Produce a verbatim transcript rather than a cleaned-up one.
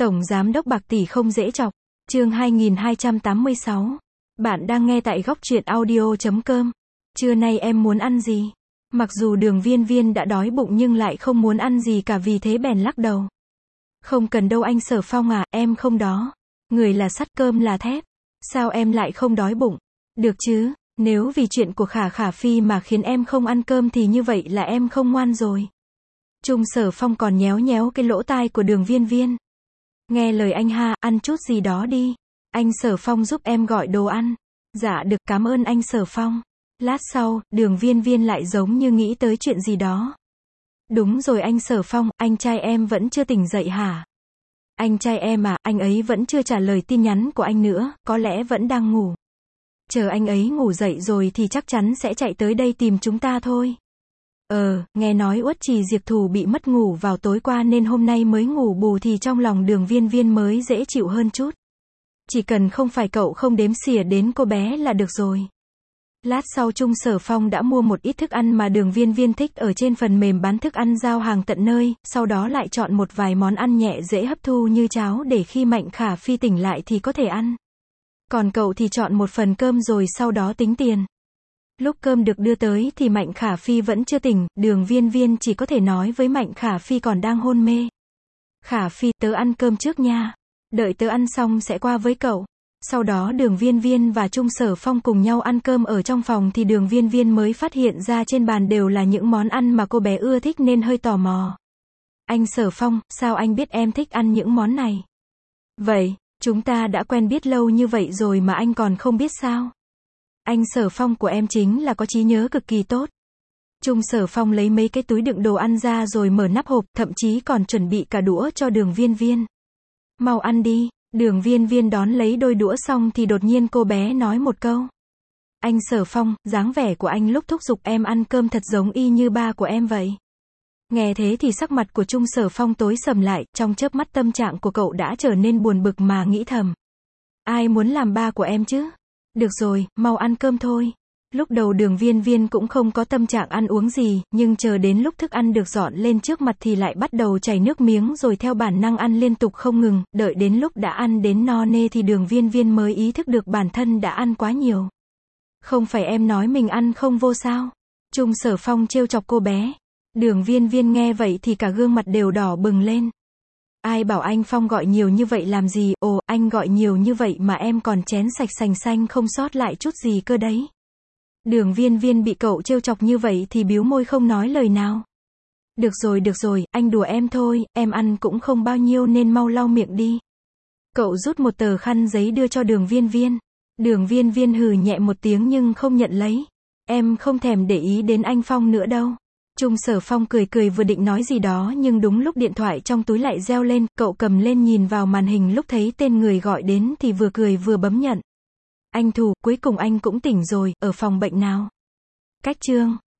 Tổng Giám đốc bạc tỷ không dễ chọc. Chương hai nghìn hai trăm tám mươi sáu. Bạn đang nghe tại góc truyện audio chấm com. Trưa nay em muốn ăn gì? Mặc dù Đường Viên Viên đã đói bụng nhưng lại không muốn ăn gì cả, vì thế bèn lắc đầu. Không cần đâu anh Sở Phong à, em không đó. Người là sắt, cơm là thép. Sao em lại không đói bụng? Được chứ, nếu vì chuyện của Khả Khả Phi mà khiến em không ăn cơm thì như vậy là em không ngoan rồi. Trung Sở Phong còn nhéo nhéo cái lỗ tai của Đường Viên Viên. Nghe lời anh ha, ăn chút gì đó đi. Anh Sở Phong giúp em gọi đồ ăn. Dạ được, cảm ơn anh Sở Phong. Lát sau, Đường Viên Viên lại giống như nghĩ tới chuyện gì đó. Đúng rồi anh Sở Phong, anh trai em vẫn chưa tỉnh dậy hả? Anh trai em à, anh ấy vẫn chưa trả lời tin nhắn của anh nữa, có lẽ vẫn đang ngủ. Chờ anh ấy ngủ dậy rồi thì chắc chắn sẽ chạy tới đây tìm chúng ta thôi. Ờ, nghe nói Uất Trì Diệp Thù bị mất ngủ vào tối qua nên hôm nay mới ngủ bù thì trong lòng Đường Viên Viên mới dễ chịu hơn chút. Chỉ cần không phải cậu không đếm xỉa đến cô bé là được rồi. Lát sau Trung Sở Phong đã mua một ít thức ăn mà Đường Viên Viên thích ở trên phần mềm bán thức ăn giao hàng tận nơi, sau đó lại chọn một vài món ăn nhẹ dễ hấp thu như cháo để khi Mạnh Khả Phi tỉnh lại thì có thể ăn. Còn cậu thì chọn một phần cơm rồi sau đó tính tiền. Lúc cơm được đưa tới thì Mạnh Khả Phi vẫn chưa tỉnh, Đường Viên Viên chỉ có thể nói với Mạnh Khả Phi còn đang hôn mê. Khả Phi, tớ ăn cơm trước nha. Đợi tớ ăn xong sẽ qua với cậu. Sau đó Đường Viên Viên và Trung Sở Phong cùng nhau ăn cơm ở trong phòng thì Đường Viên Viên mới phát hiện ra trên bàn đều là những món ăn mà cô bé ưa thích nên hơi tò mò. Anh Sở Phong, sao anh biết em thích ăn những món này? Vậy, chúng ta đã quen biết lâu như vậy rồi mà anh còn không biết sao? Anh Sở Phong của em chính là có trí nhớ cực kỳ tốt. Trung Sở Phong lấy mấy cái túi đựng đồ ăn ra rồi mở nắp hộp, thậm chí còn chuẩn bị cả đũa cho Đường Viên Viên. Mau ăn đi. Đường Viên Viên đón lấy đôi đũa xong thì đột nhiên cô bé nói một câu. Anh Sở Phong, dáng vẻ của anh lúc thúc giục em ăn cơm thật giống y như ba của em vậy. Nghe thế thì sắc mặt của Trung Sở Phong tối sầm lại, trong chớp mắt tâm trạng của cậu đã trở nên buồn bực mà nghĩ thầm. Ai muốn làm ba của em chứ? Được rồi, mau ăn cơm thôi. Lúc đầu Đường Viên Viên cũng không có tâm trạng ăn uống gì, nhưng chờ đến lúc thức ăn được dọn lên trước mặt thì lại bắt đầu chảy nước miếng rồi theo bản năng ăn liên tục không ngừng, đợi đến lúc đã ăn đến no nê thì Đường Viên Viên mới ý thức được bản thân đã ăn quá nhiều. Không phải em nói mình ăn không vô sao? Trung Sở Phong trêu chọc cô bé. Đường Viên Viên nghe vậy thì cả gương mặt đều đỏ bừng lên. Ai bảo anh Phong gọi nhiều như vậy làm gì? Ồ, anh gọi nhiều như vậy mà em còn chén sạch sành xanh không sót lại chút gì cơ đấy. Đường Viên Viên bị cậu trêu chọc như vậy thì bĩu môi không nói lời nào. Được rồi được rồi, anh đùa em thôi, em ăn cũng không bao nhiêu nên mau lau miệng đi. Cậu rút một tờ khăn giấy đưa cho Đường Viên Viên. Đường Viên Viên hừ nhẹ một tiếng nhưng không nhận lấy. Em không thèm để ý đến anh Phong nữa đâu. Trung Sở Phong cười cười vừa định nói gì đó nhưng đúng lúc điện thoại trong túi lại reo lên, cậu cầm lên nhìn vào màn hình lúc thấy tên người gọi đến thì vừa cười vừa bấm nhận. Anh Thù, cuối cùng anh cũng tỉnh rồi, ở phòng bệnh nào? Cách chương